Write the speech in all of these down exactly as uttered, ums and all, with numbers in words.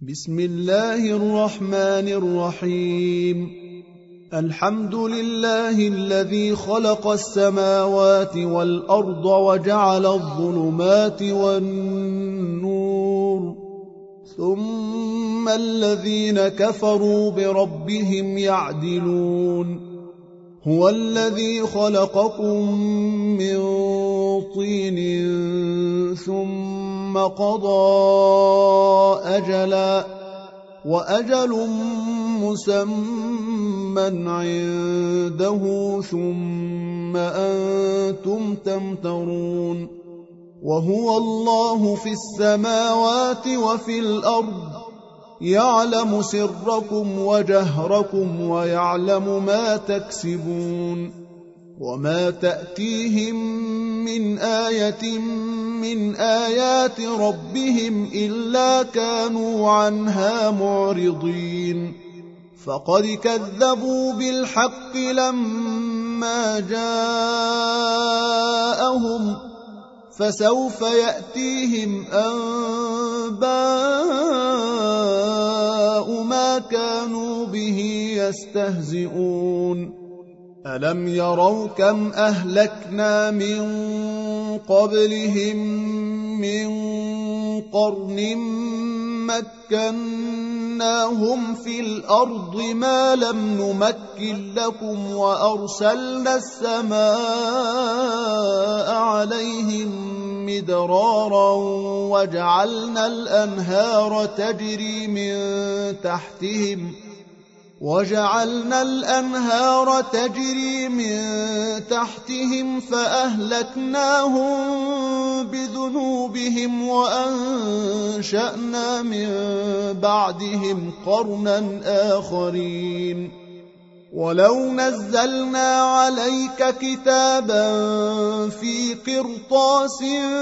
بسم الله الرحمن الرحيم. الحمد لله الذي خلق السماوات والأرض وجعل الظلمات والنور، ثم الذين كفروا بربهم يعدلون. هو الذي خلقكم من طين ثم قضى أجلا وأجل مسمى عنده ثم أنتم تمترون. وهو الله في السماوات وفي الأرض، يعلم سركم وجهركم ويعلم ما تكسبون. وما تأتيهم من آية من آيات ربهم إلا كانوا عنها معرضين. فقد كذبوا بالحق لما جاءهم، فسوف يأتيهم أنباء ما كانوا به يستهزئون. ألم يروا كم أهلكنا من قبلهم من قرن مكناهم في الأرض ما لم نمكن لكم، وأرسلنا السماء عليهم مدرارا وجعلنا الأنهار تجري من تحتهم وجعلنا الأنهار تجري من تحتهم فأهلكناهم بذنوبهم وأنشأنا من بعدهم قرنا آخرين. ولو نزلنا عليك كتابا في قرطاس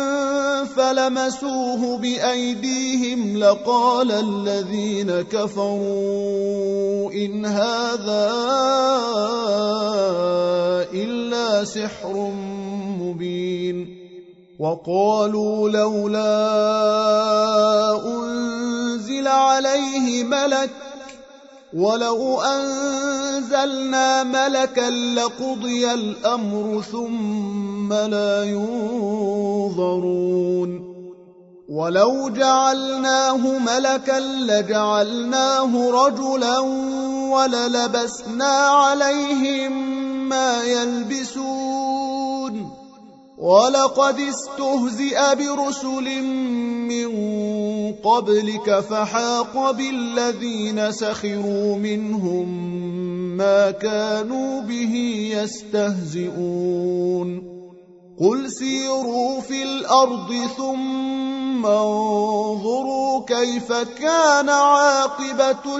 فلمسوه بأيديهم لقال الذين كفروا إن هذا إلا سحر مبين. وقالوا لولا أنزل عليه ملك، ولو أنزلنا ملكا لقضي الأمر ثم لا ينظرون. ولو جعلناه ملكا لجعلناه رجلا وللبسنا عليهم ما يلبسون. ولقد استهزئ برسل من قبلك فحاق بالذين سخروا منهم ما كانوا به يستهزئون. قل سيروا في الأرض ثم انظروا كيف كان عاقبة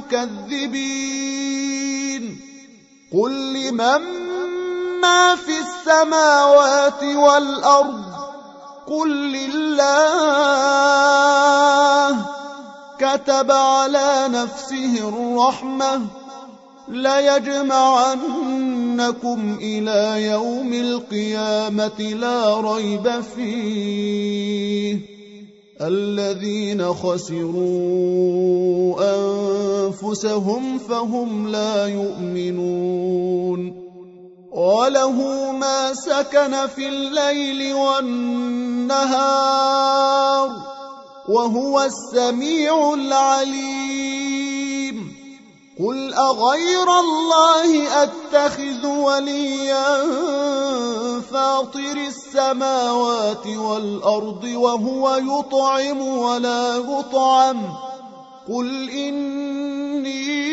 المكذبين. قل لمن ما في السماوات والأرض قل لله. كتب على نفسه الرحمة ليجمعنكم إلى يوم القيامة لا ريب فيه. الذين خسروا أنفسهم فهم لا يؤمنون. وله ما سكن في الليل والنهار وهو السميع العليم. قل أغير الله أتخذ وليا فاطر السماوات والأرض وهو يطعم ولا يطعم. قل إني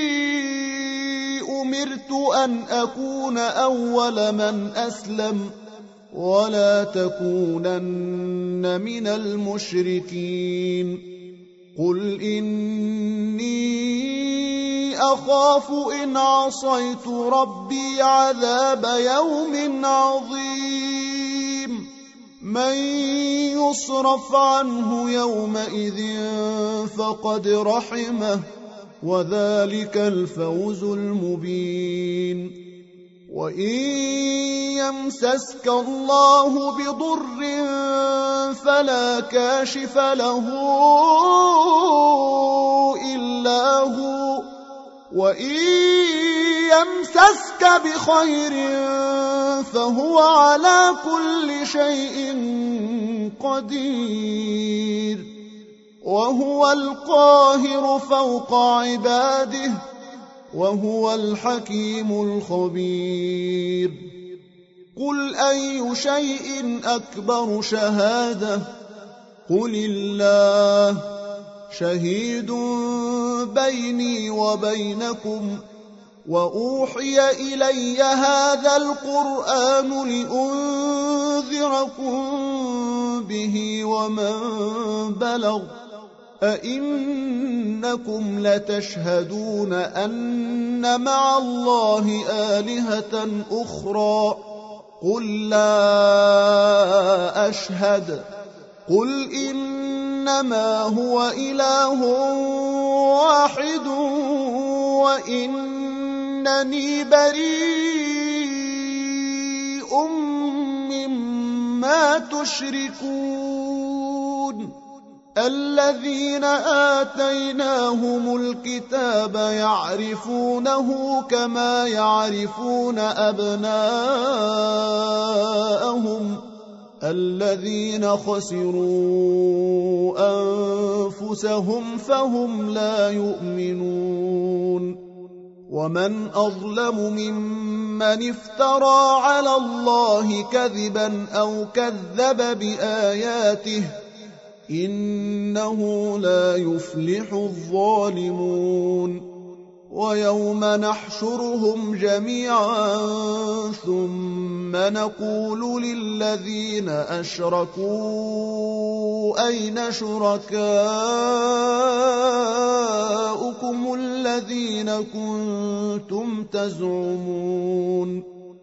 أمرت أن أكون أول من أسلم ولا تكونن من المشركين. قل إني أخاف إن عصيت ربي عذاب يوم عظيم. من يصرف عنه يومئذ فقد رحمه وذلك الفوز المبين. وإن يمسسك الله بضر فلا كاشف له إلا هو، وإن يمسسك بخير فهو على كل شيء قدير، وهو القاهر فوق عباده، وهو الحكيم الخبير. قل أي شيء أكبر شهادة؟ قل الله شهيد بيني وبينكم، وأوحي إلي هذا القرآن لأنذركم به ومن بلغ. أئنكم لتشهدون أن مع الله آلهة أخرى؟ قل لا أشهد. قل إنما هو إله واحد وإنني بريء مما تشركون. الذين آتيناهم الكتاب يعرفونه كما يعرفون أبناءهم، الذين خسروا أنفسهم فهم لا يؤمنون. ومن أظلم ممن افترى على الله كذبا أو كذب بآياته، إنه لا يفلح الظالمون. ويوم نحشرهم جميعا ثم نقول للذين أشركوا أين شركاؤكم الذين كنتم تزعمون؟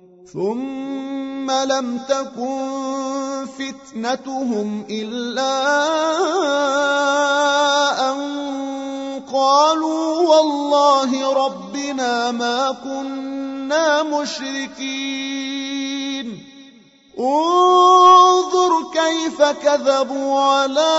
ثم لم تكن فتنتهم إلا أن قالوا والله ربنا ما كنا مشركين. انظر كيف كذبوا على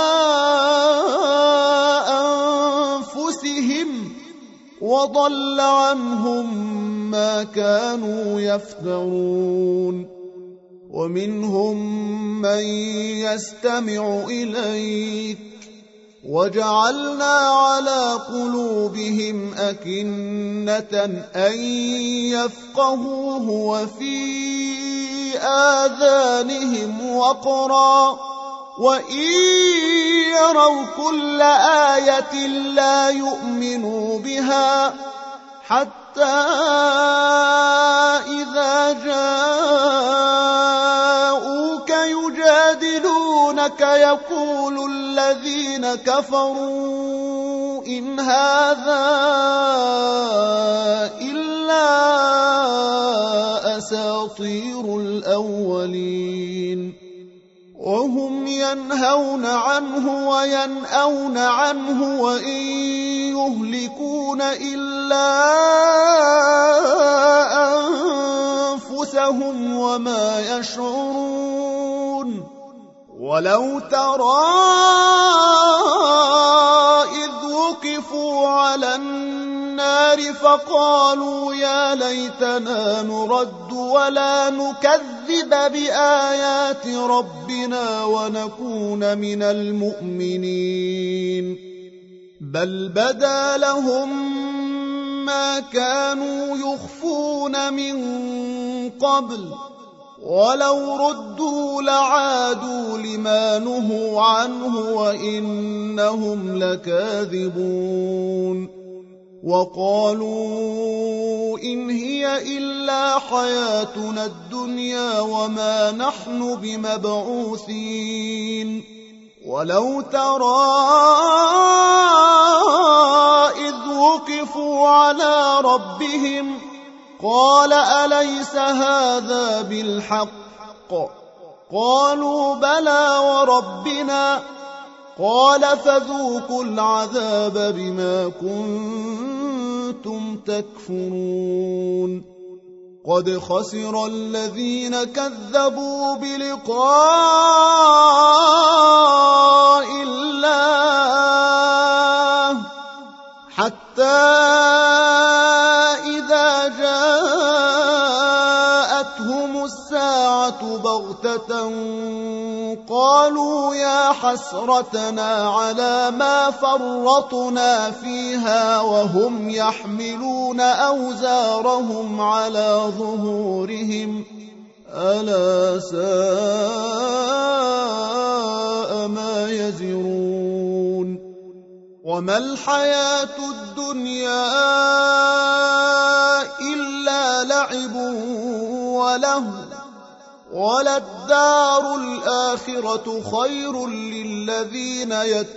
أنفسهم وضل عنهم ما كانوا يفترون. ومنهم من يستمع إليك وجعلنا على قلوبهم أكنة أن يفقهوه وفي آذانهم وقرا، وإن يروا كل آية لا يؤمنوا بها، حتى إذا جاءوك يجادلونك يقول الذين كفروا إن هذا إلا أساطير الأولين. وهم ينهون عنه وينأون عنه وإن يهلكون إلا أنفسهم وما يشعرون. ولو ترى إذ وقفوا على النار فقالوا يا ليتنا نرد ولا نكذب بآيات ربنا ونكون من المؤمنين، بل بدا لهم ما كانوا يخفون من قبل، ولو ردوا لعادوا لما نهوا عنه وإنهم لكاذبون. وقالوا إن هي إلا حياتنا الدنيا وما نحن بمبعوثين. ولو ترى إذ وقفوا على ربهم قال أليس هذا بالحق؟ قالوا بلى وربنا. قال فذوقوا العذاب بما كنتم تكفرون. قد خسر الذين كذبوا بلقاء الله حتى إذا جاءتهم الساعة بغتة قالوا يا حسرتنا على ما فرطنا فيها وهم يحملون أوزارهم على ظهورهم ألا ساء ما يزرون وما الحياة الدنيا إلا لعب ولهو وللدار الآخرة خير للذين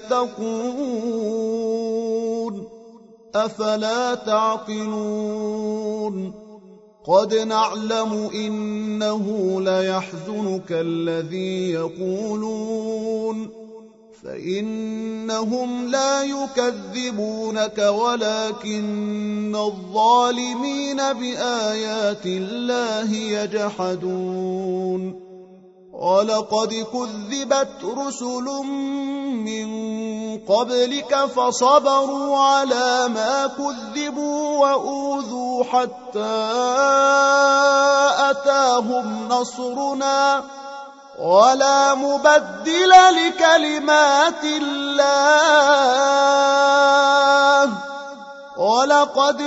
يتقون أفلا تعقلون قد نعلم إنه ليحزنك الذي يقولون فإنهم لا يكذبونك ولكن الظالمين بآيات الله يجحدون ولقد كذبت رسل من قبلك فصبروا على ما كذبوا وأوذوا حتى أتاهم نصرنا ولا مبدل لكلمات الله ولقد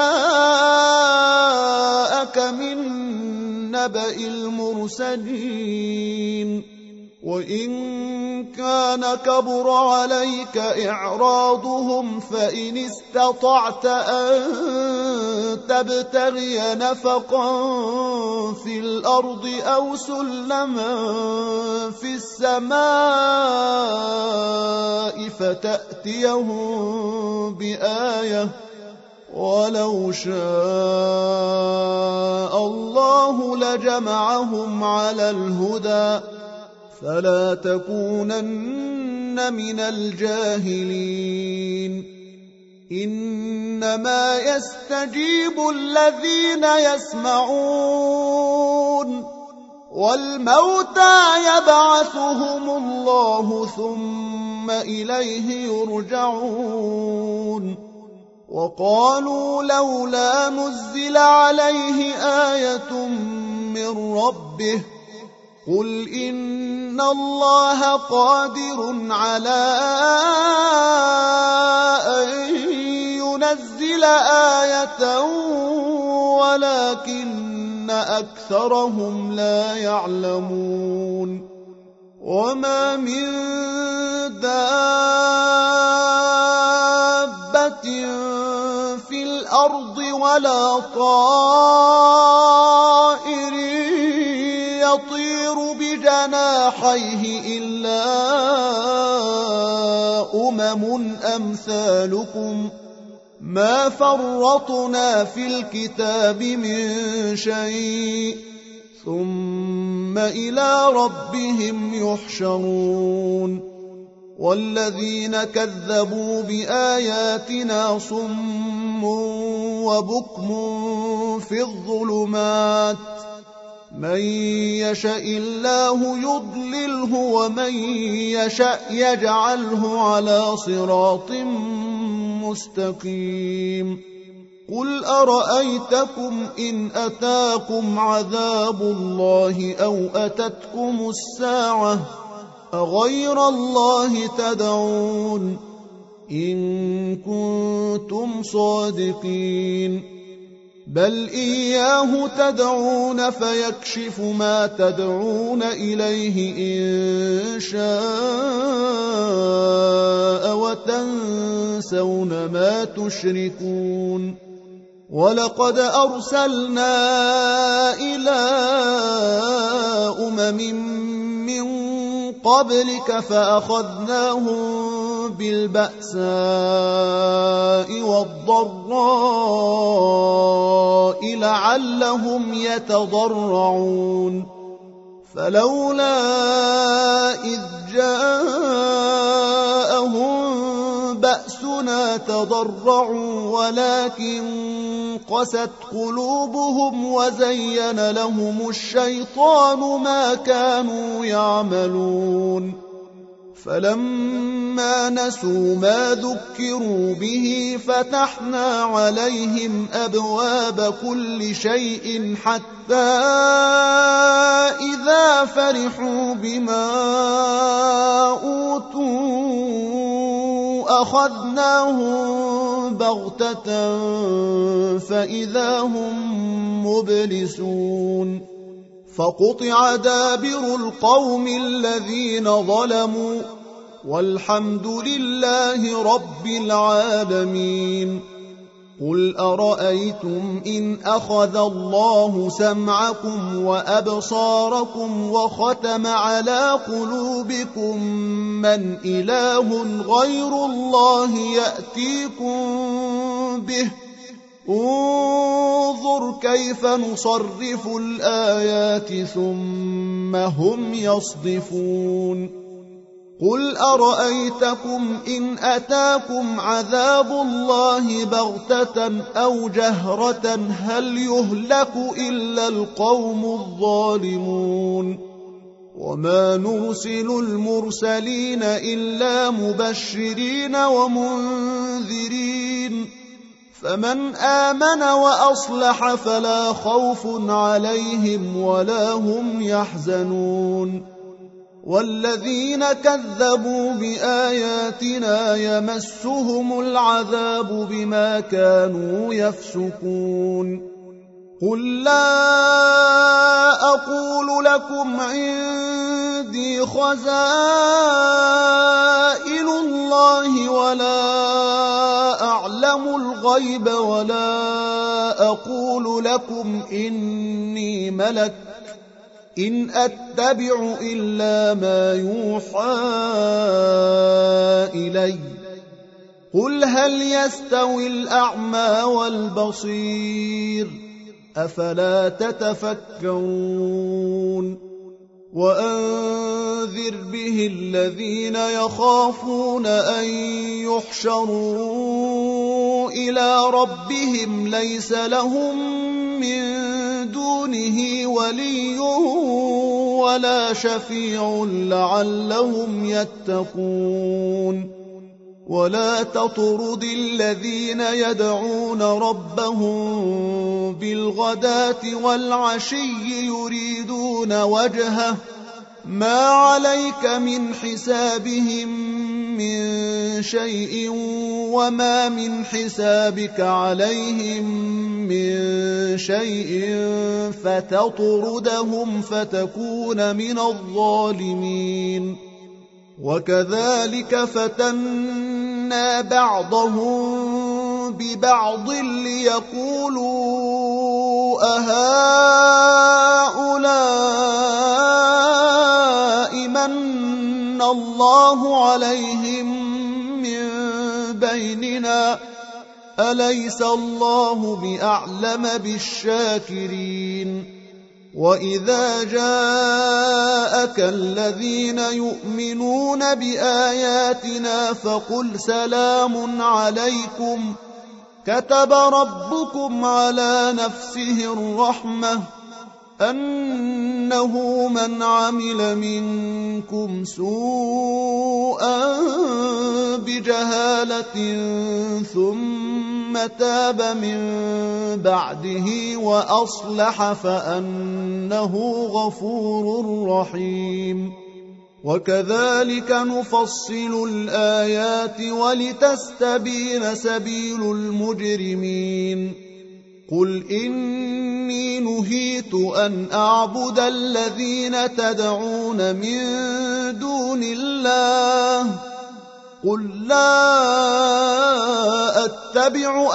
جاءك من نبأ المرسلين وإن كان كبر عليك إعراضهم فإن استطعت أن تبتغي نفقا في الأرض أو سلما في السماء فتأتيهم بآية ولو شاء الله لجمعهم على الهدى فلا تكونن من الجاهلين إنما يستجيب الذين يسمعون والموتى يبعثهم الله ثم إليه يرجعون وقالوا لولا نزل عليه آية من ربه قل إن الله قادر على أن ينزل آية ولكن أكثرهم لا يعلمون وما من دابة في الأرض ولا طائر يطير بجناحيه إلا أمم أمثالكم ما فرطنا في الكتاب من شيء ثم إلى ربهم يحشرون والذين كذبوا بآياتنا صم وبكم في الظلمات من يشاء الله يضلله ومن يشاء يجعله على صراط مستقيم قل أرأيتكم إن أتاكم عذاب الله أو أتتكم الساعة أغير الله تدعون إن كنتم صادقين بل إياه تدعون فيكشف ما تدعون إليه إن شاء وتنسون ما تشركون ولقد أرسلنا إلى أمم من قبلك فأخذناهم بالبأساء والضراء لعلهم يتضرعون فلولا إذ جاءهم بأسنا تضرعوا ولكن قست قلوبهم وزين لهم الشيطان ما كانوا يعملون فلما نسوا ما ذكروا به فتحنا عليهم أبواب كل شيء حتى إذا فرحوا بما أوتوا أخذناهم بغتة فإذا هم مبلسون فقطع دابر القوم الذين ظلموا والحمد لله رب العالمين قل أرأيتم إن أخذ الله سمعكم وأبصاركم وختم على قلوبكم من إله غير الله يأتيكم به انظر كيف نصرف الآيات ثم هم يصدفون قل أرأيتكم إن أتاكم عذاب الله بغتة أو جهرة هل يهلك إلا القوم الظالمون وما نرسل المرسلين إلا مبشرين ومنذرين فمن آمن وأصلح فلا خوف عليهم ولا هم يحزنون والذين كذبوا بآياتنا يمسهم العذاب بما كانوا يفسقون قل لا أقول لكم عندي خزائن الله ولا أعلم الغيب ولا أقول لكم إني ملك إن أتبع إلا ما يوحى إلي قل هل يستوي الأعمى والبصير أفلا تتفكرون وأنذر به الذين يخافون أن يحشروا إلى ربهم ليس لهم من دونه ولي ولا شفيع لعلهم يتقون ولا تطرد الذين يدعون ربهم بالغداة والعشي يريدون وجهه ما عليك من حسابهم من شيء وما من حسابك عليهم من شيء فتطردهم فتكون من الظالمين وكذلك فتنا بعضهم ببعض ليقولوا أهؤلاء من الله عليهم من بيننا أليس الله بأعلم بالشاكرين وإذا جاءك الذين يؤمنون بآياتنا فقل سلام عليكم كتب ربكم على نفسه الرحمة أنه من عمل منكم سوءا بجهالة ثم تاب من بعده وأصلح فأنه غفور رحيم وكذلك نفصل الآيات ولتستبين سبيل المجرمين قل إني نهيت أن أعبد الذين تدعون من دون الله قل لا أتبع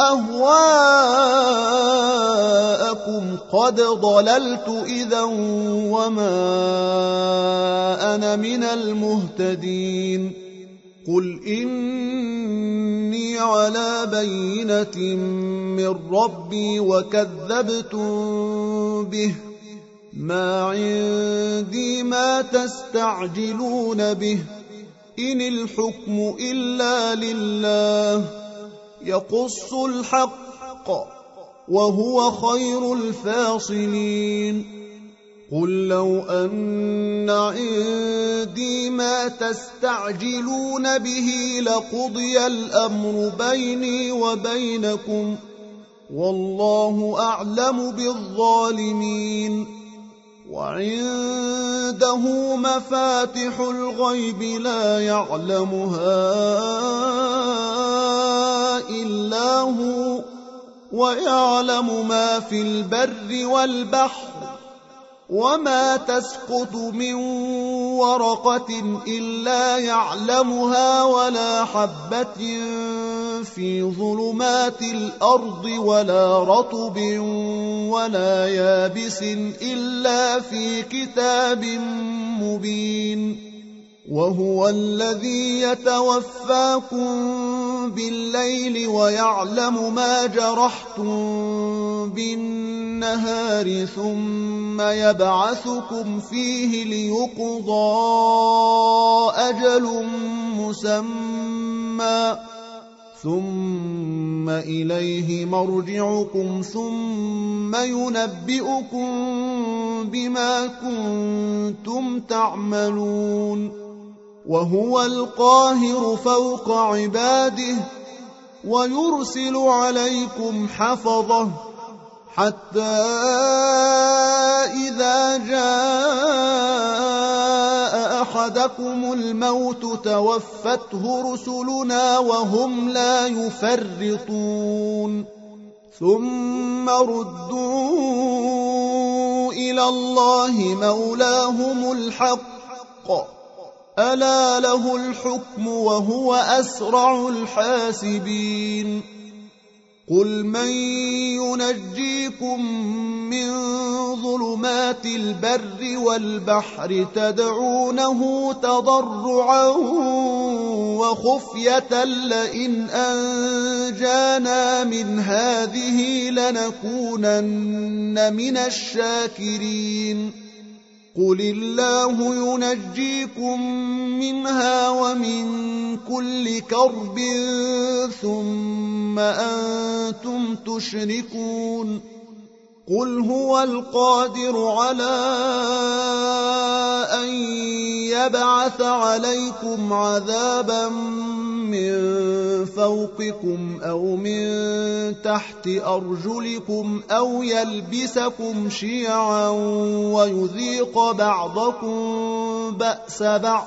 أهواءكم قد ضللت إذا وما أنا من المهتدين قل إني على بينة من ربي وكذبتم به ما عندي ما تستعجلون به إن الحكم إلا لله يقص الحق وهو خير الفاصلين قل لو أن عندي ما تستعجلون به لقضي الأمر بيني وبينكم والله أعلم بالظالمين وعنده مفاتح الغيب لا يعلمها إلا هو ويعلم ما في البر والبحر وما تسقط من ورقة إلا يعلمها ولا حبة في ظلمات الأرض ولا رطب ولا يابس إلا في كتاب مبين وهو الذي يتوفاكم بالليل ويعلم ما جرحتم بالنهار ثم يبعثكم فيه ليقضى أجل مسمى ثم إليه مرجعكم ثم ينبئكم بما كنتم تعملون وهو القاهر فوق عباده ويرسل عليكم حفظه حتى إذا جاء أحدكم الموت توفته رسلنا وهم لا يفرطون ثم ردوا إلى الله مولاهم الحق ألا له الحكم وهو أسرع الحاسبين قل من ينجيكم من ظلمات البر والبحر تدعونه تضرعا وخفية لئن أنجانا من هذه لنكونن من الشاكرين قل الله ينجيكم منها ومن كل كرب ثم أنتم تشركون قل هو القادر على أن يبعث عليكم عذابا من فوقكم أو من تحت أرجلكم أو يلبسكم شيعا ويذيق بعضكم بأس بعض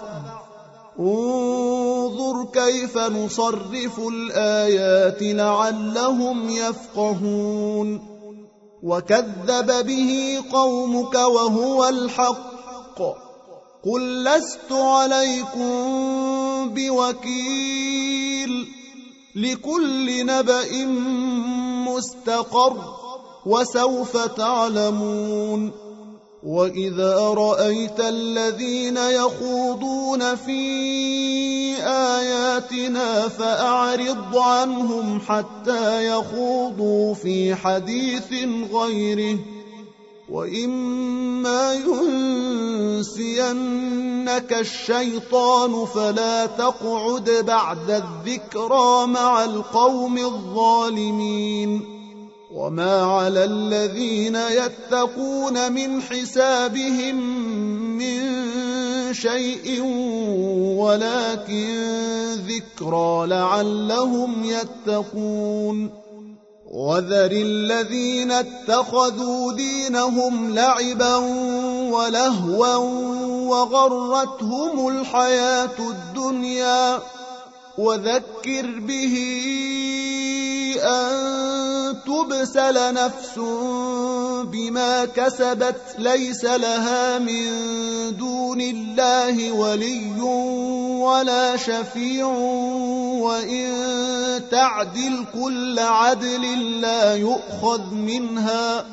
انظر كيف نصرف الآيات لعلهم يفقهون وكذب به قومك وهو الحق قل لست عليكم بوكيل لكل نبأ مستقر وسوف تعلمون وإذا رأيت الذين يخوضون في آياتنا فأعرض عنهم حتى يخوضوا في حديث غيره وإما ينسينك الشيطان فلا تقعد بعد الذكرى مع القوم الظالمين وما على الذين يتقون من حسابهم من شيء ولكن ذكرى لعلهم يتقون وذر الذين اتخذوا دينهم لعبا ولهوا وغرتهم الحياة الدنيا وذكر به أن تبسل نفس بما كسبت ليس لها من دون الله ولي ولا شفيع وإن تعدل كل عدل لا يؤخذ منها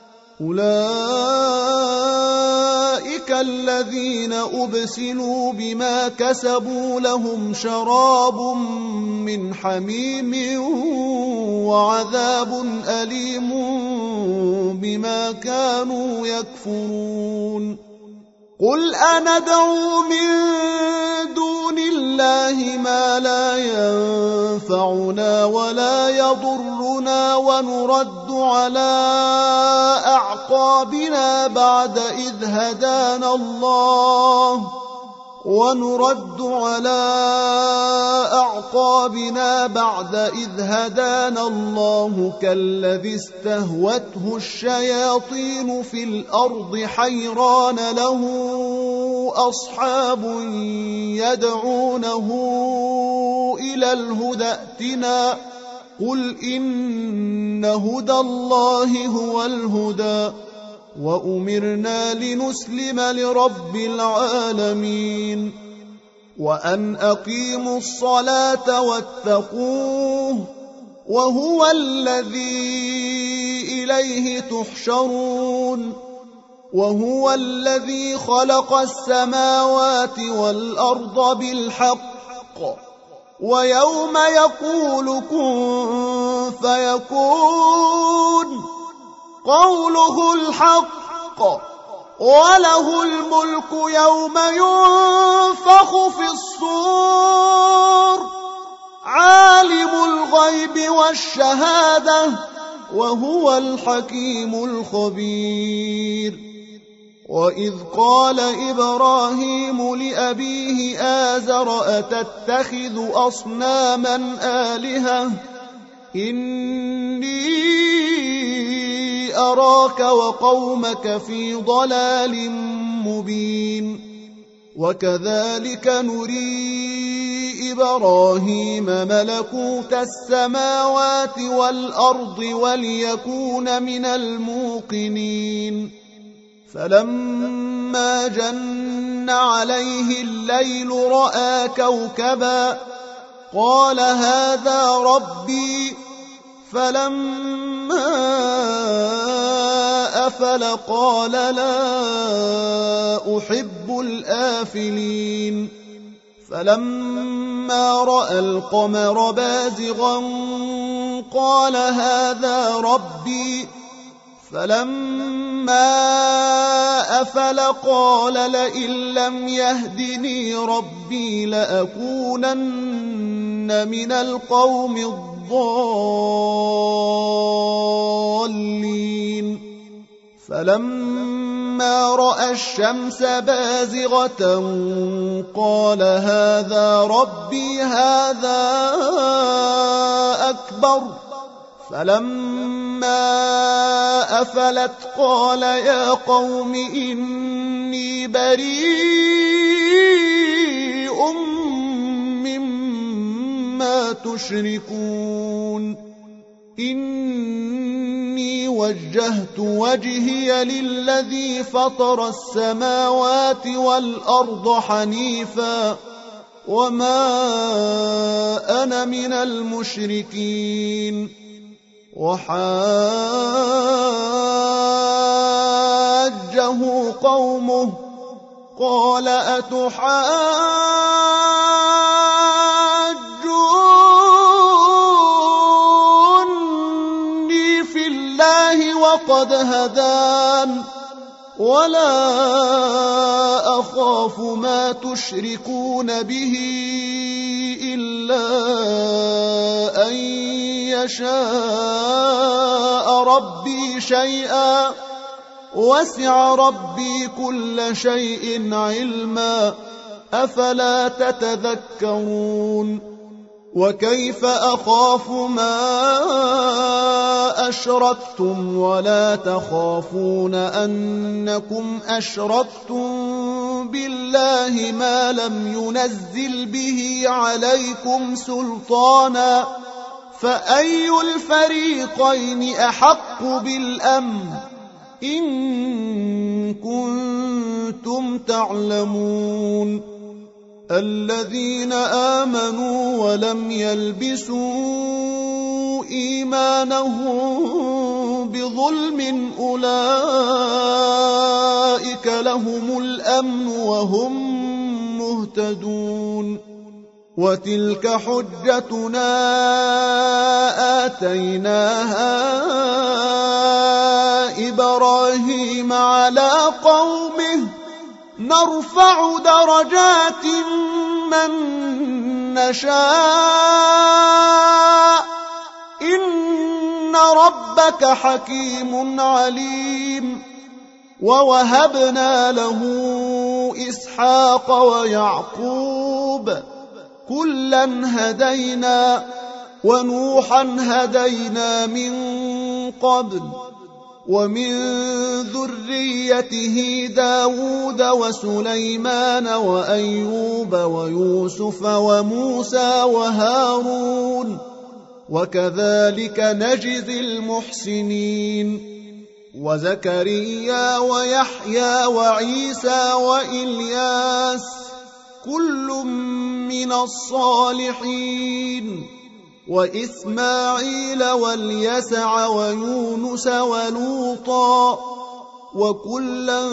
أولئك الذين أبسلوا بما كسبوا لهم شراب من حميم وعذاب أليم بما كانوا يكفرون قل أندعو من دون الله بالله ما لا ينفعنا ولا يضرنا ونرد على أعقابنا بعد إذ هدانا الله ونرد على أعقابنا بعد إذ هدانا الله كالذي استهوته الشياطين في الأرض حيران له أصحاب يدعونه إلى الهدى ائتنا قل إن هدى الله هو الهدى وأمرنا لنسلم لرب العالمين وأن أقيموا الصلاة واتقوه وهو الذي إليه تحشرون وهو الذي خلق السماوات والأرض بالحق ويوم يقول كن فيكون قوله الحق وله الملك يوم ينفخ في الصور عالم الغيب والشهادة وهو الحكيم الخبير وإذ قال إبراهيم لأبيه آزر أتتخذ أصناما آلهة إني أراك وقومك في ضلال مبين وكذلك نري إبراهيم ملكوت السماوات والأرض وليكون من الموقنين فلما جن عليه الليل رأى كوكبا قال هذا ربي فلما أفل قال لا أحب الآفلين فلما رأى القمر بازغا قال هذا ربي فلما أفل قال لئن لم يهدني ربي لأكونن من القوم الضالين فلما رأى الشمس بازغة قال هذا ربي هذا أكبر فلما أفلت قال يا قوم إني بريء مما تشركون إني وجهت وجهي للذي فطر السماوات والأرض حنيفا وما أنا من المشركين وحاجه قومه قال أتحاجوني في الله وقد هدان ولا أخاف ما تشركون به إلا أن يشاء ربي شيئا وسع ربي كل شيء علما أفلا تتذكرون وكيف أخاف ما أشركتم ولا تخافون أنكم أشركتم بالله ما لم ينزل به عليكم سلطانا فأي الفريقين أحق بالأمن إن كنتم تعلمون الذين آمنوا ولم يلبسوا إيمانهم بظلم أولئك لهم الأمن وهم مهتدون وتلك حجتنا آتيناها إبراهيم على قومه نرفع درجات من نشاء إن ربك حكيم عليم. ووهبنا له إسحاق ويعقوب كلا هدينا ونوحا هدينا من قبل ومن ذريته داود وسليمان وأيوب ويوسف وموسى وهارون وكذلك نجزي المحسنين. وزكريا ويحيى وعيسى وإلياس كل من الصالحين وإسماعيل واليسع ويونس ولوطا وكلا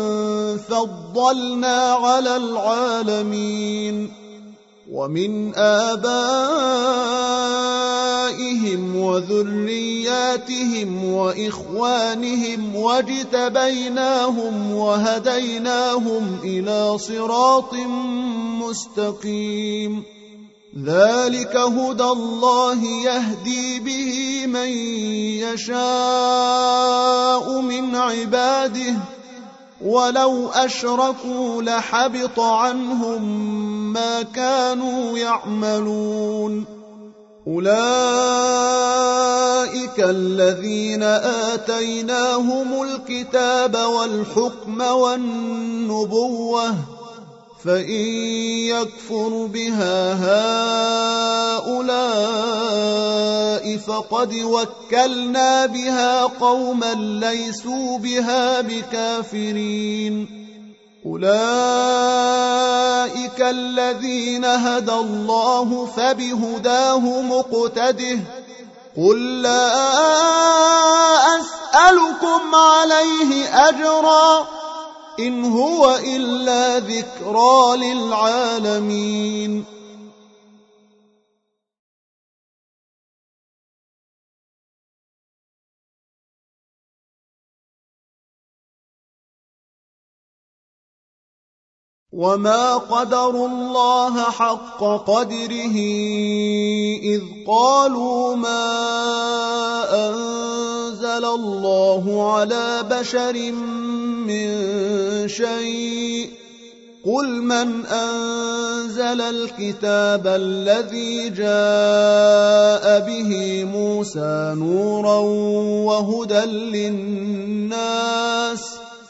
فضلنا على العالمين. ومن آبائهم وذرياتهم وإخوانهم واجتبيناهم وهديناهم إلى صراط مستقيم. ذلك هدى الله يهدي به من يشاء من عباده ولو أشركوا لحبط عنهم ما كانوا يعملون. أولئك الذين آتيناهم الكتاب والحكم والنبوة فإن يكفر بها هؤلاء فقد وكلنا بها قوما ليسوا بها بكافرين. أولئك الذين هدى الله فبهداه مقتده. قل لا أسألكم عليه أجرا إن هو إلا ذكرى للعالمين. وما قدروا الله حق قدره إذ قالوا ما أنزل الله على بشر من شيء. قل من أنزل الكتاب الذي جاء به موسى نورا وهدى للناس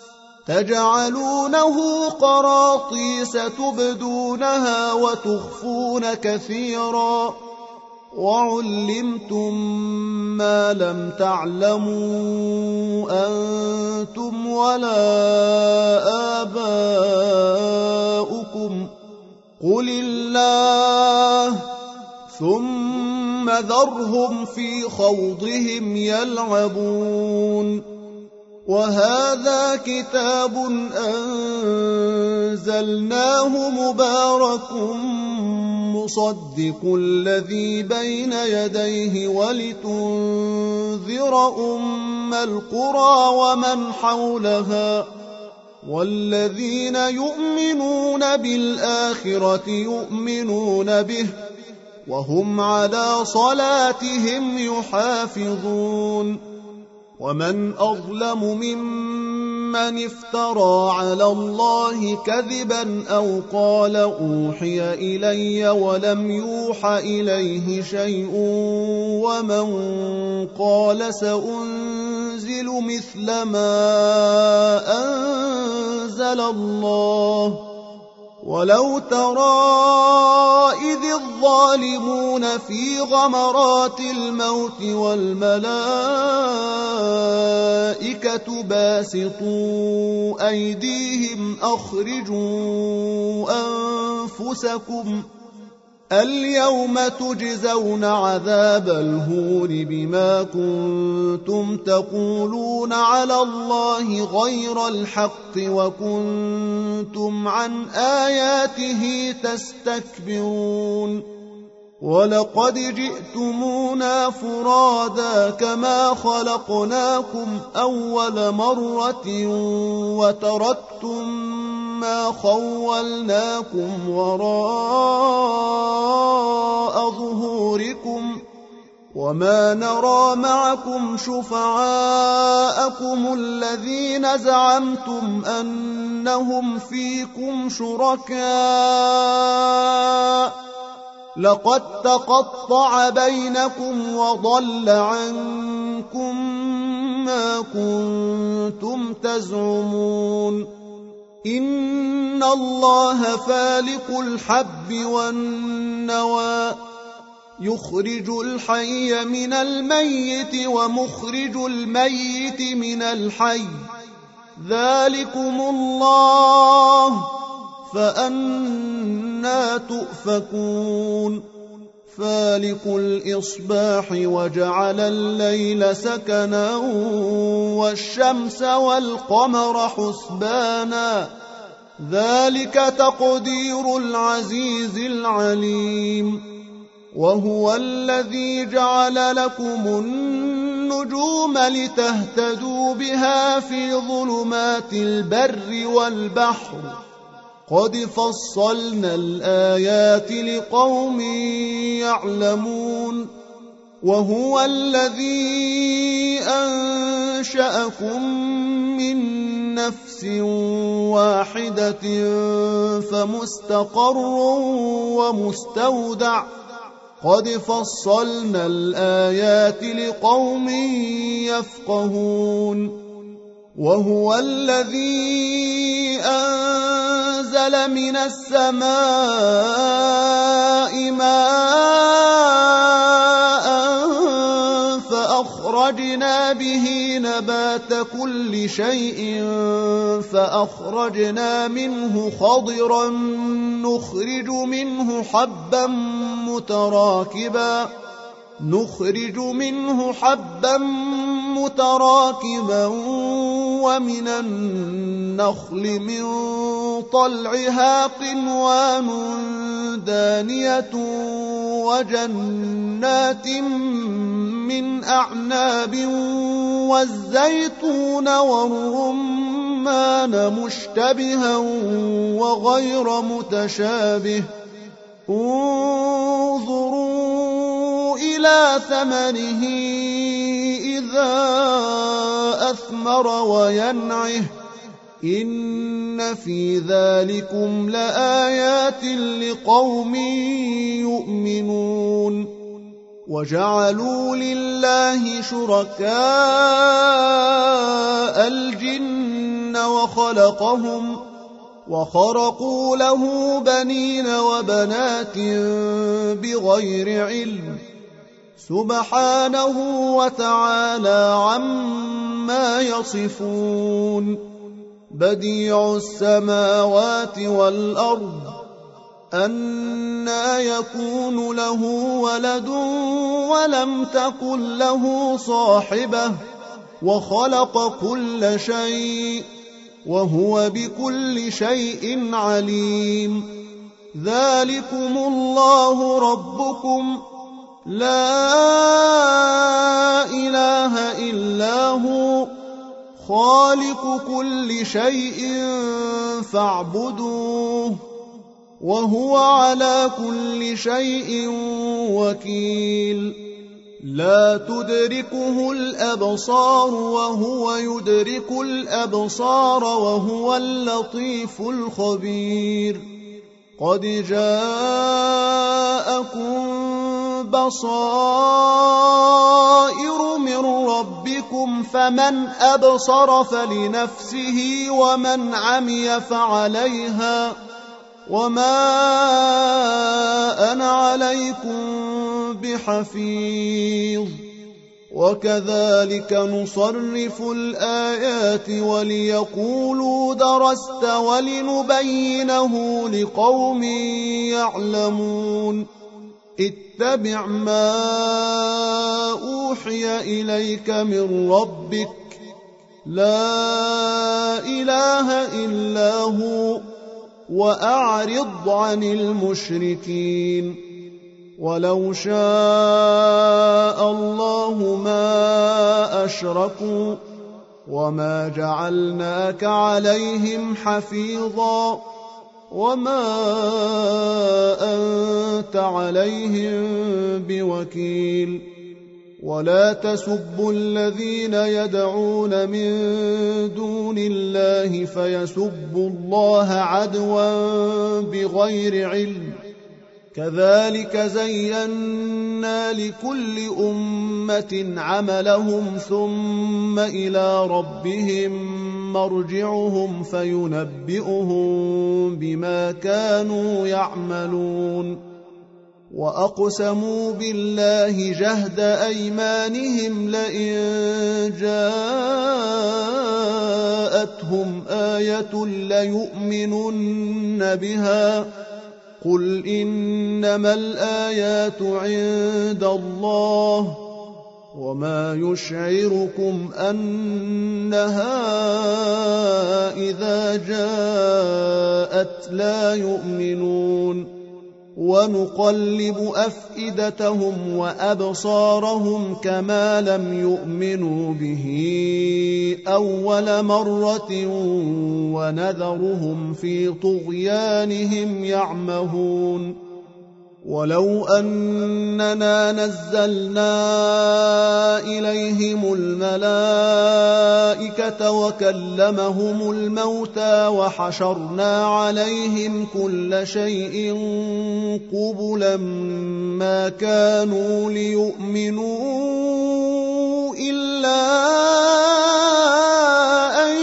تجعلونه قراطيس تبدونها وتخفون كثيرا وعلمتم ما لم تعلموا أنتم ولا آباؤكم قل الله ثم ذرهم في خوضهم يلعبون. وهذا كتاب أنزلناه مبارك مصدق الذي بين يديه ولتنذر أم القرى ومن حولها والذين يؤمنون بالآخرة يؤمنون به وهم على صلاتهم يحافظون. ومن أظلم ممن افترى على الله كذبا أو قال أوحي إلي ولم يوح إليه شيء ومن قال سأنزل مثل ما أنزل الله. ولو ترى إذ الظالمون في غمرات الموت والملائكة باسطوا أيديهم أخرجوا أنفسكم اليوم تجزون عذاب الهون بما كنتم تقولون على الله غير الحق وكنتم عن آياته تستكبرون. ولقد جئتمونا فرادا كما خلقناكم أول مرة وتركتم ما خولناكم وراء ظهوركم وما نرى معكم شفعاءكم الذين زعمتم أنهم فيكم شركاء لقد تقطع بينكم وضل عنكم ما كنتم تزعمون إن الله فالق الحب والنوى يخرج الحي من الميت ومخرج الميت من الحي ذلكم الله فأنى تؤفكون فالق الإصباح وجعل الليل سكنا والشمس والقمر حسبانا ذلك تقدير العزيز العليم وهو الذي جعل لكم النجوم لتهتدوا بها في ظلمات البر والبحر قد فصلنا الآيات لقوم يعلمون وهو الذي أنشأكم من نفس واحدة فمستقر ومستودع قد فصلنا الآيات لقوم يفقهون وهو الذي أنزل من السماء ماء فأخرجنا به نبات كل شيء فأخرجنا منه خضرا نخرج منه حبا متراكبا نخرج منه حبا متراكبا ومن النخل من طلعها قنوان دانية وجنات من أعناب والزيتون والرمان مشتبها وغير متشابه انظروا إلى ثمره إذا أثمر وينعه إن في ذلكم لآيات لقوم يؤمنون وجعلوا لله شركاء الجن وخلقهم وخرقوا له بنين وبنات بغير علم سبحانه وتعالى عما يصفون بديع السماوات والأرض أنى يكون له ولد ولم تكن له صاحبة وخلق كل شيء وهو بكل شيء عليم ذلكم الله ربكم لا إله إلا هو خالق كل شيء فاعبدوه وهو على كل شيء وكيل لا تدركه الأبصار وهو يدرك الأبصار وهو اللطيف الخبير قد جاءكم بصائر من ربكم فمن أبصر فلنفسه ومن عمي فعليها وما أنا عليكم بحفيظ وكذلك نصرف الآيات وليقولوا درست ولنبينه لقوم يعلمون اتبع ما أوحي إليك من ربك لا إله إلا هو وأعرض عن المشركين ولو شاء الله ما أشركوا وما جعلناك عليهم حفيظا وما أنت عليهم بوكيل ولا تسبوا الذين يدعون من دون الله فيسبوا الله عدوا بغير علم كذلك زينا لكل أمة عملهم ثم إلى ربهم مرجعهم فينبئهم بما كانوا يعملون وأقسموا بالله جهد أيمانهم لئن جاءتهم آية ليؤمنن بها قل إنما الآيات عند الله وما يشعركم أنها إذا جاءت لا يؤمنون ونقلب أفئدتهم وأبصارهم كما لم يؤمنوا به أول مرة ونذرهم في طغيانهم يعمهون ولو أننا نزلنا إليهم الملائكة وكلمهم الموتى وحشرنا عليهم كل شيء قبلا ما كانوا ليؤمنوا إلا أن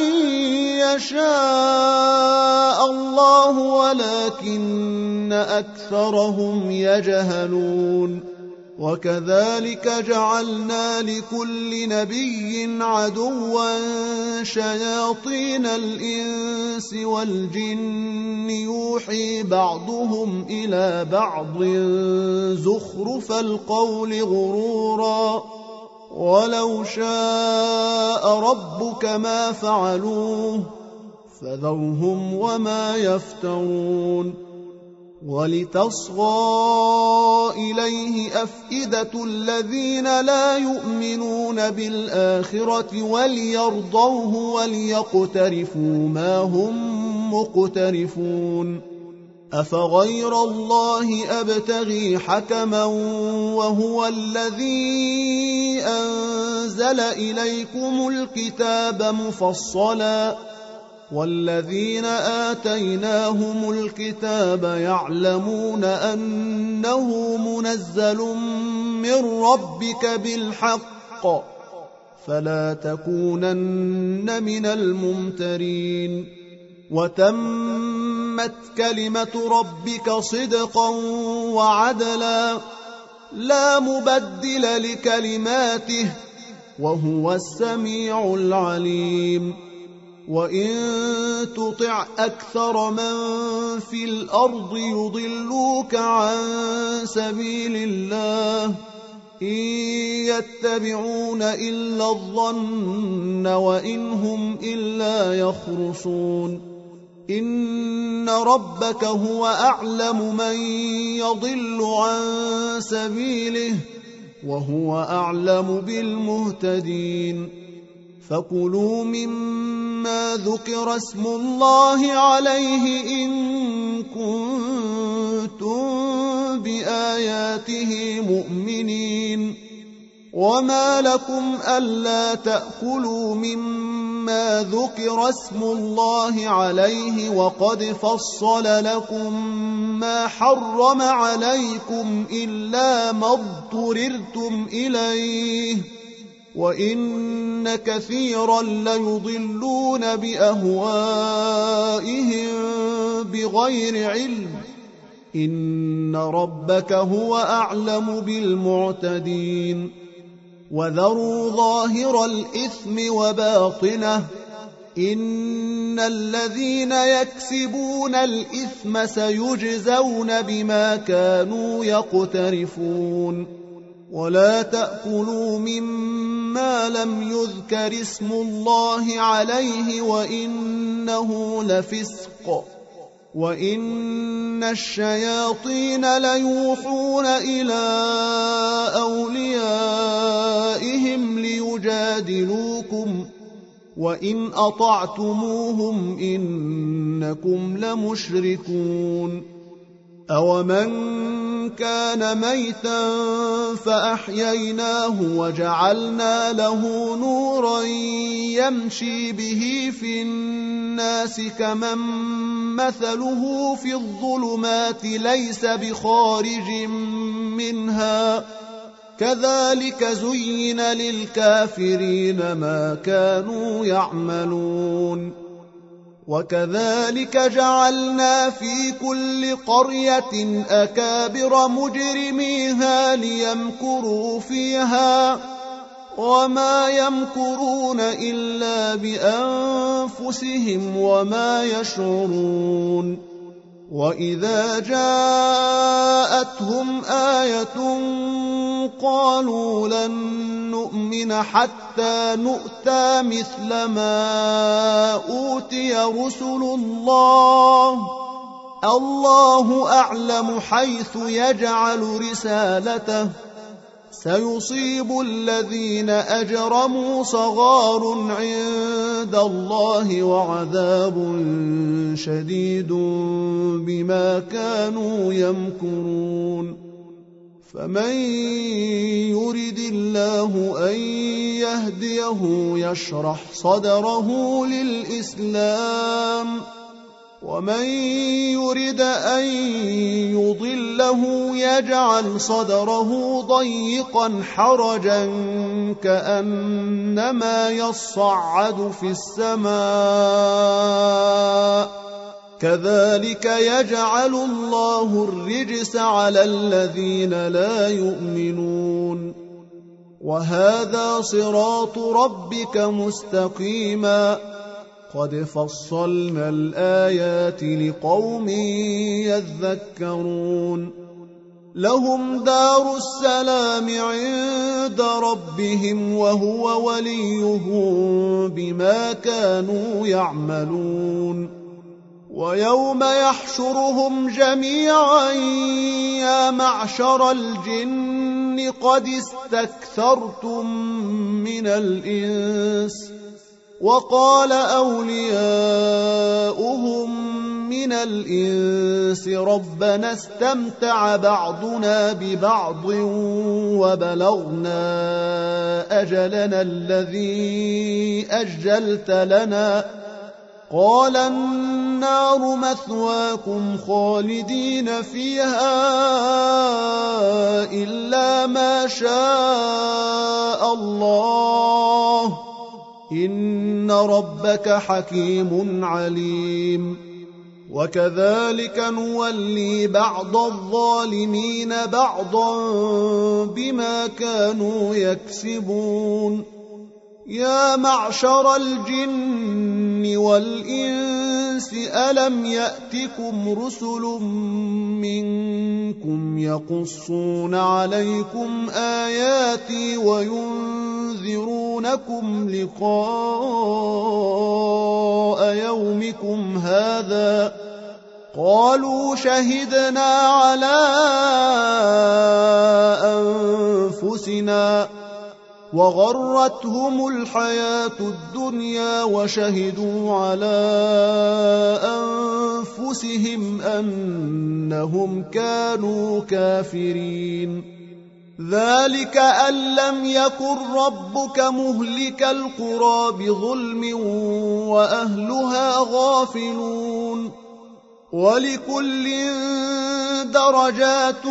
يشاء الله ولكن أكثرهم يجهلون وكذلك جعلنا لكل نبي عدوا شياطين الإنس والجن يوحي بعضهم إلى بعض زخرف القول غرورا ولو شاء ربك ما فعلوه فذرهم وما يفترون ولتصغى إليه أفئدة الذين لا يؤمنون بالآخرة وليرضوه وليقترفوا ما هم مقترفون أفغير الله أبتغي حكما وهو الذي أنزل إليكم الكتاب مفصلا والذين آتيناهم الكتاب يعلمون أنه منزل من ربك بالحق فلا تكونن من الممترين وتمت كلمة ربك صدقا وعدلا لا مبدل لكلماته وهو السميع العليم وإن تطع أكثر من في الأرض يضلوك عن سبيل الله إن يتبعون إلا الظن وإن هم إلا يخرصون إن ربك هو أعلم من يضل عن سبيله وهو أعلم بالمهتدين فكلوا مما ذكر اسم الله عليه إن كنتم بآياته مؤمنين وما لكم ألا تأكلوا مما ذكر اسم الله عليه وقد فصل لكم ما حرم عليكم إلا ما اضطررتم إليه وإن كثيرا ليضلون بأهوائهم بغير علم إن ربك هو أعلم بالمعتدين وذروا ظاهر الإثم وباطنه إن الذين يكسبون الإثم سيجزون بما كانوا يقترفون ولا تأكلوا مما لم يذكر اسم الله عليه وإنه لفسق وإن الشياطين ليوحون إلى أوليائهم ليجادلوكم وإن أطعتموهم إنكم لمشركون أومن كان ميتا فأحييناه وجعلنا له نورا يمشي به في الناس كمن مثله في الظلمات ليس بخارج منها كذلك زين للكافرين ما كانوا يعملون وكذلك جعلنا في كل قرية أكابر مجرميها ليمكروا فيها وما يمكرون إلا بأنفسهم وما يشعرون وإذا جاءتهم آية قالوا لن نؤمن حتى نؤتى مثل ما أوتي رسل الله الله أعلم حيث يجعل رسالته سيصيب الذين أجرموا صغار عند الله وعذاب شديد بما كانوا يمكرون فمن يرد الله أن يهديه يشرح صدره للإسلام ومن يرد أن يضله يجعل صدره ضيقا حرجا كأنما يصعد في السماء كذلك يجعل الله الرجس على الذين لا يؤمنون وهذا صراط ربك مستقيما قد فصلنا الآيات لقوم يذكرون لهم دار السلام عند ربهم وهو وليهم بما كانوا يعملون ويوم يحشرهم جميعا يا معشر الجن قد استكثرتم من الإنس وقال أولياؤهم من الإنس ربنا استمتع بعضنا ببعض وبلغنا أجلنا الذي أجلت لنا قال النار مثواكم خالدين فيها إلا ما شاء الله إن ربك حكيم عليم وكذلك نولي بعض الظالمين بعضا بما كانوا يكسبون يا معشر الجن والإنس ألم يأتكم رسل منكم يقصون عليكم آياتي وينذرونكم لقاء يومكم هذا قالوا شهدنا على أنفسنا وغرتهم الحياة الدنيا وشهدوا على أنفسهم أنهم كانوا كافرين ذلك أن لم يكن ربك مهلك القرى بظلم وأهلها غافلون ولكل درجات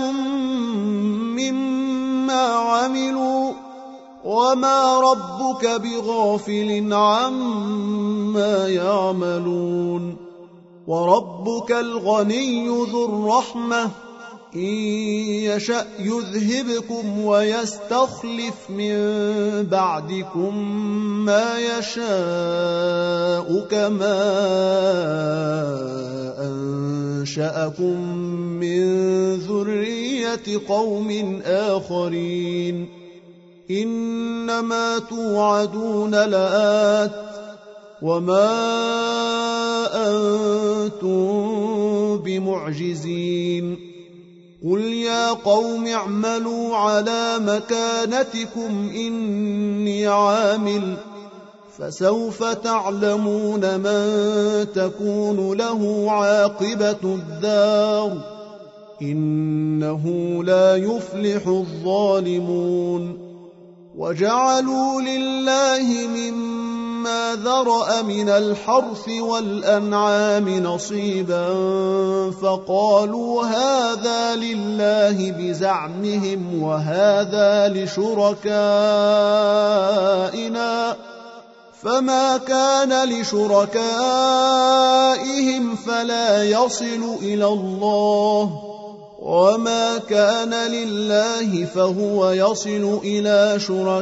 مما عملوا وما ربك بغافل عما يعملون وربك الغني ذو الرحمة إن يشأ يذهبكم ويستخلف من بعدكم ما يشاء كما أنشأكم من ذرية قوم آخرين إنما توعدون لآت وما أنتم بمعجزين قل يا قوم اعملوا على مكانتكم إني عامل فسوف تعلمون من تكون له عاقبة الدار إنه لا يفلح الظالمون. وجعلوا لله مما ذرأ من الحرث والأنعام نصيبا فقالوا هذا لله بزعمهم وهذا لشركائنا فما كان لشركائهم فلا يصل إلى الله وما كان لله فهو يصل إلى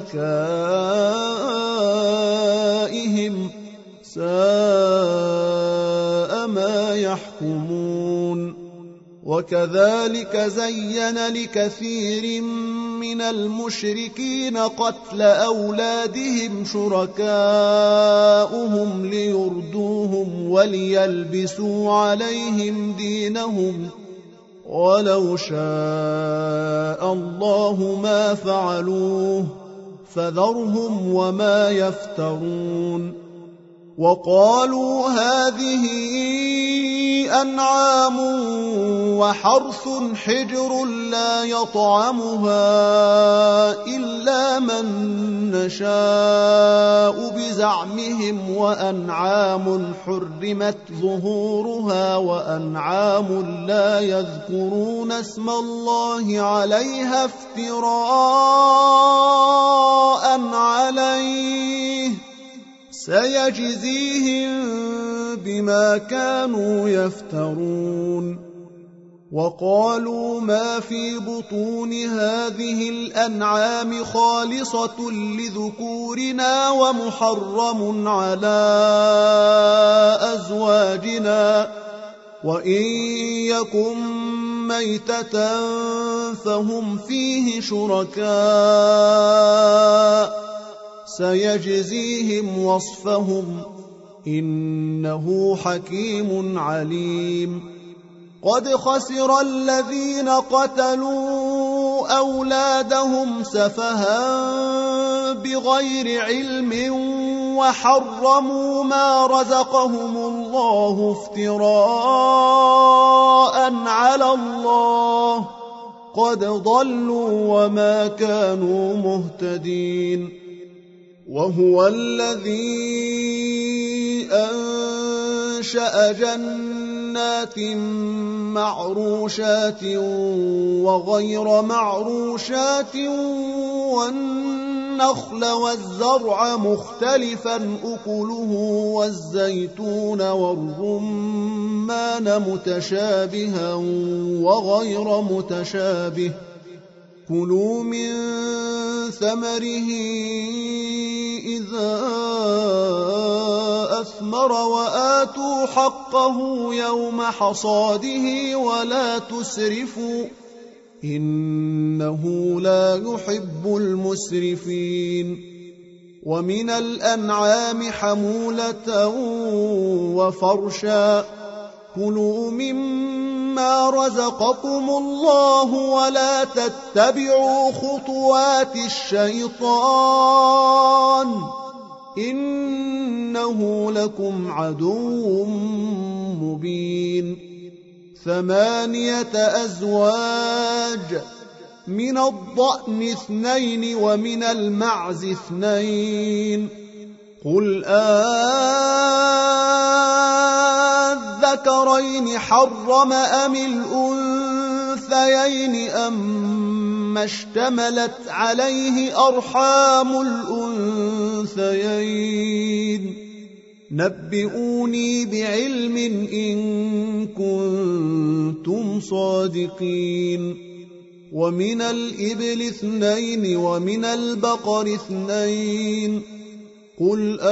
شركائهم ساء ما يحكمون. وكذلك زين لكثير من المشركين قتل أولادهم شركاؤهم ليردوهم وليلبسوا عليهم دينهم ولو شاء الله ما فعلوه فذرهم وما يفترون. وقالوا هذه أنعام وحرث حجر لا يطعمها إلا من نشاء بزعمهم وأنعام حرمت ظهورها وأنعام لا يذكرون اسم الله عليها افتراء عليه سيجزيهم بما كانوا يفترون. وقالوا ما في بطون هذه الأنعام خالصة لذكورنا ومحرم على أزواجنا وإن يكن ميتة فهم فيه شركاء سيجزيهم وصفهم إنه حكيم عليم. قد خسر الذين قتلوا أولادهم سفها بغير علم وحرموا ما رزقهم الله افتراء على الله قد ضلوا وما كانوا مهتدين. وهو الذي أنشأ جنات معروشات وغير معروشات والنخل والزرع مختلفا أكله والزيتون والرمان متشابها وغير متشابه كلوا من ثمره إذا أثمر وآتوا حقه يوم حصاده ولا تسرفوا إنه لا يحب المسرفين. ومن الأنعام حمولة وفرشا كلوا مما رزقكم الله ولا تتبعوا خطوات الشيطان إنه لكم عدو مبين. ثمانية أزواج من الضأن اثنين ومن المعز اثنين قل أذكرين حرم أم الأنثيين أما اشتملت عليه أرحام الأنثيين نبئوني بعلم إن كنتم صادقين. ومن الإبل اثنين ومن البقر اثنين قل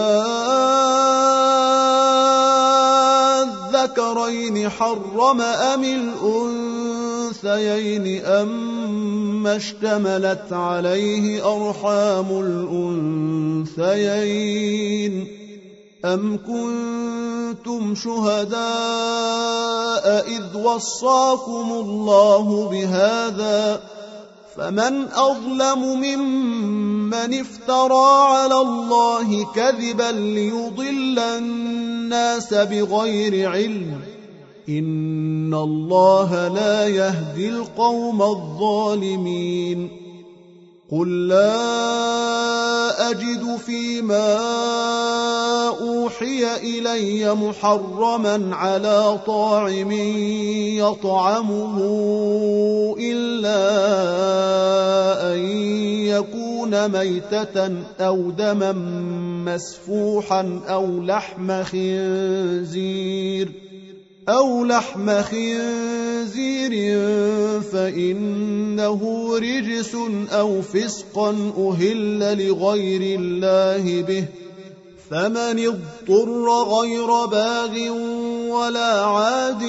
أذكرين حرم أم الأنثيين أما اشتملت عليه أرحام الأنثيين أم كنتم شهداء إذ وصاكم الله بهذا فمن أظلم ممن من افترى على الله كذبا ليضل الناس بغير علم إن الله لا يهدي القوم الظالمين قل لا أجد فيما أوحي إلي محرما على طاعم يطعمه إلا أن يكون ميتة أو دما مسفوحا أو لحم خنزير أو لحم خنزير فإنه رجس أو فسقا أهل لغير الله به فمن اضطر غير باغ ولا عاد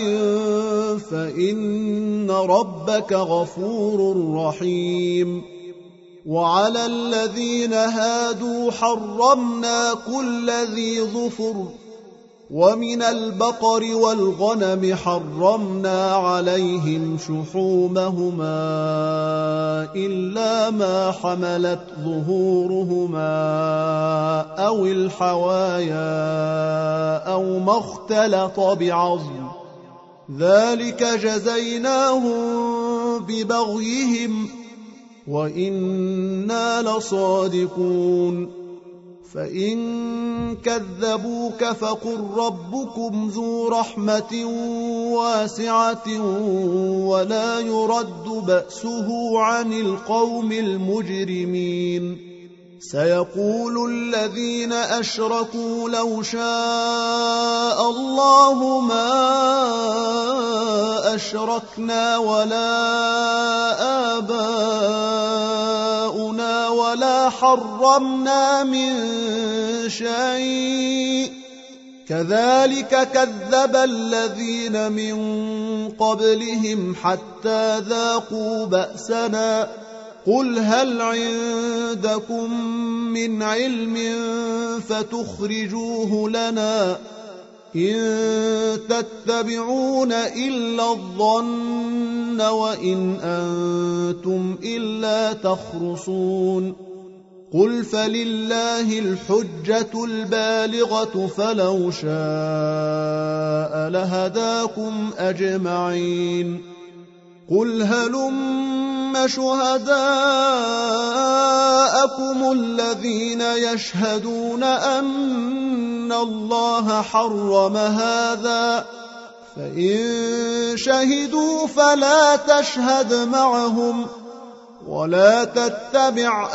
فإن ربك غفور رحيم وعلى الذين هادوا حرمنا كل ذي ظفر ومن البقر والغنم حرمنا عليهم شحومهما إلا ما حملت ظهورهما أو الحوايا أو ما اختلط بعظم ذلك جزيناهم ببغيهم وإنا لصادقون فإن كذبوك فقل ربكم ذو رحمة واسعة ولا يرد بأسه عن القوم المجرمين سيقول الذين أشركوا لو شاء الله ما أشركنا ولا آباؤنا ولا حرمنا من شيء كذلك كذب الذين من قبلهم حتى ذاقوا بأسنا قل هل عندكم من علم فتخرجوه لنا إن تتبعون إلا الظن وإن أنتم إلا تخرصون قل فلله الحجة البالغة فلو شاء لهداكم أجمعين قل هلم شهداءكم الذين يشهدون أن الله حرم هذا فإن شهدوا فلا تشهد معهم ولا تتبع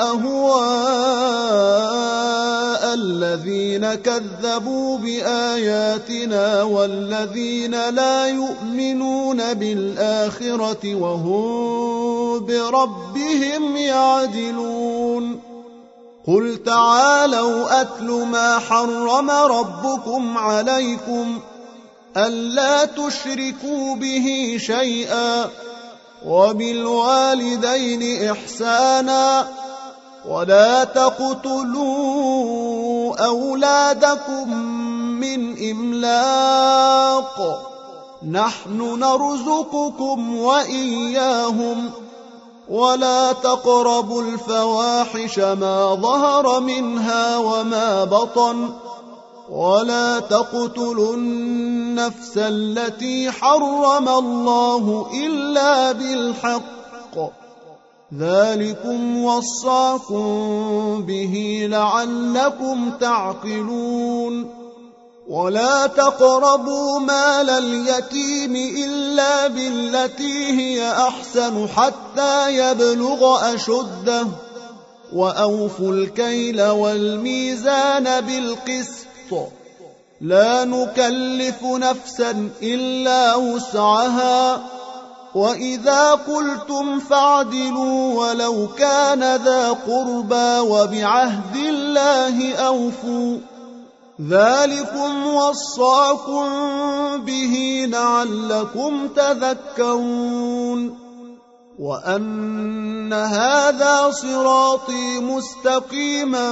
أهواء الذين كذبوا بآياتنا والذين لا يؤمنون بالآخرة وهم بربهم يعدلون قل تعالوا أتل ما حرم ربكم عليكم ألا تشركوا به شيئا وبالوالدين إحسانا ولا تقتلوا أولادكم من إملاق نحن نرزقكم وإياهم ولا تقربوا الفواحش ما ظهر منها وما بطن ولا تقتلوا النفس التي حرم الله إلا بالحق ذلكم وصاكم به لعلكم تعقلون ولا تقربوا مال اليتيم إلا بالتي هي أحسن حتى يبلغ أشده وأوفوا الكيل والميزان بالقسط لا نكلف نفسا إلا وسعها وإذا قلتم فاعدلوا ولو كان ذا قربى وبعهد الله أوفوا ذلكم وصاكم به لعلكم تذكرون وأن هذا صراطي مستقيما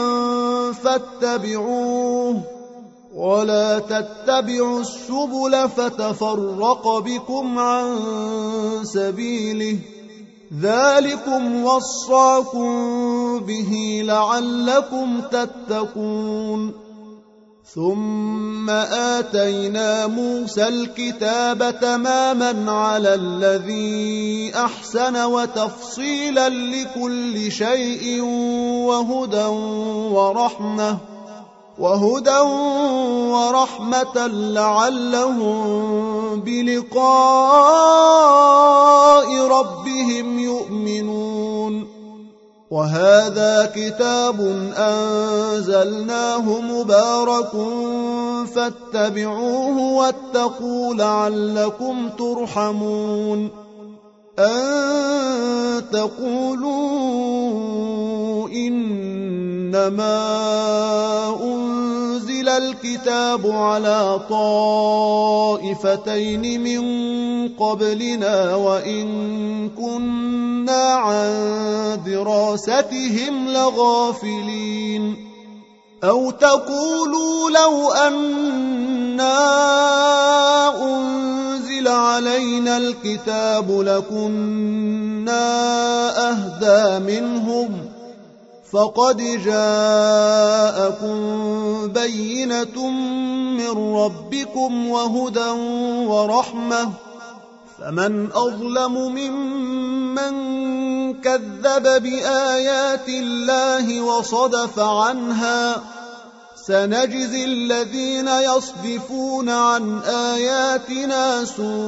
فاتبعوه ولا تتبعوا السبل فتفرق بكم عن سبيله ذلكم وصاكم به لعلكم تتقون ثم آتينا موسى الكتاب تماما على الذي أحسن وتفصيلا لكل شيء وهدى ورحمة وهدى ورحمة لعلهم بلقاء ربهم يؤمنون وهذا كتاب أنزلناه مبارك فاتبعوه واتقوا لعلكم ترحمون أن تقولوا إنما أنزل الكتاب على طائفتين من قبلنا وإن كنا عن دراستهم لغافلين أو تقولوا لو أنا أنزل علينا الكتاب لكنا أهدى منهم فقد جاءكم بينة من ربكم وهدى ورحمة فمن أظلم ممن كذب بآيات الله وصدف عنها سنجزي الذين يصدفون عن آياتنا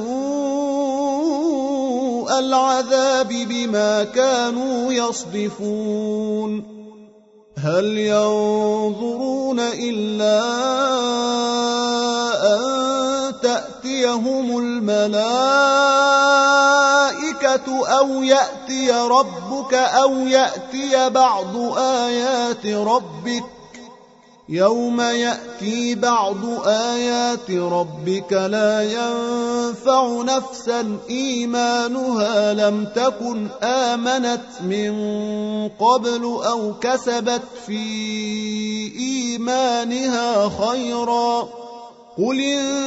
سوء العذاب بما كانوا يصدفون هل ينظرون إلا أن تأتيهم الملائكة أو يأتي ربك أو يأتي بعض آيات ربك يوم يأتي بعض آيات ربك لا ينفع نفسا إيمانها لم تكن آمنت من قبل أو كسبت في إيمانها خيرا قل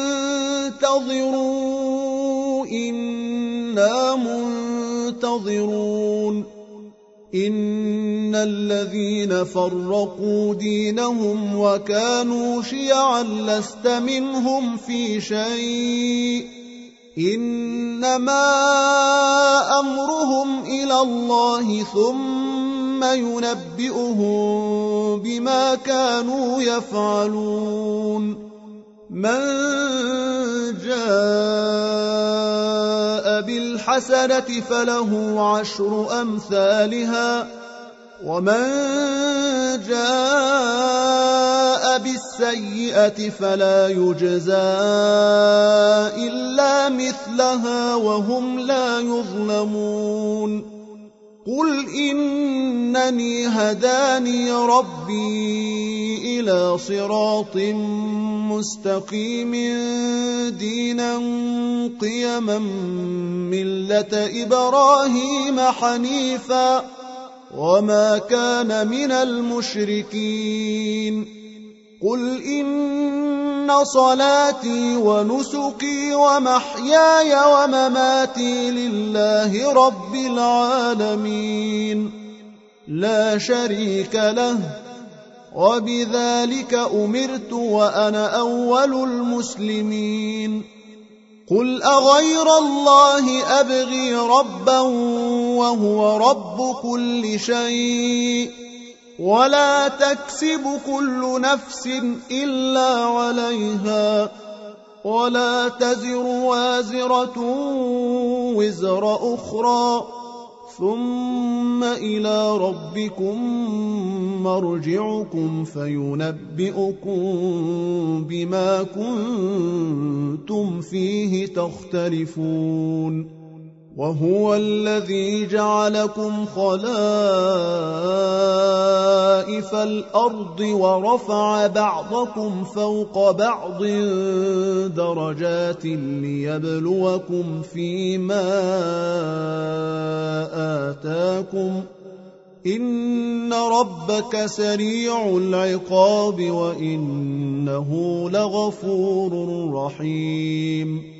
انتظروا إنا منتظرون إن الذين فرقوا دينهم وكانوا شيعا لست منهم في شيء إنما أمرهم إلى الله ثم ينبئهم بما كانوا يفعلون من جاء بالحسنة فله عشر أمثالها ومن جاء بالسيئة فلا يجزى إلا مثلها وهم لا يظلمون قل إنني هداني ربي إلى صراط مستقيم دينا قيما ملة إبراهيم حنيفا وما كان من المشركين قل إن صلاتي ونسكي ومحياي ومماتي لله رب العالمين لا شريك له وبذلك أمرت وأنا أول المسلمين قل أغير الله أبغي ربا وهو رب كل شيء ولا تكسب كل نفس إلا عليها ولا تزر وازرة وزر أخرى ثم إلى ربكم مرجعكم فينبئكم بما كنتم فيه تختلفون وهو الذي جعلكم خلائف الأرض ورفع بعضكم فوق بعض درجات ليبلوكم فيما آتاكم إن ربك سريع العقاب وإنه لغفور رحيم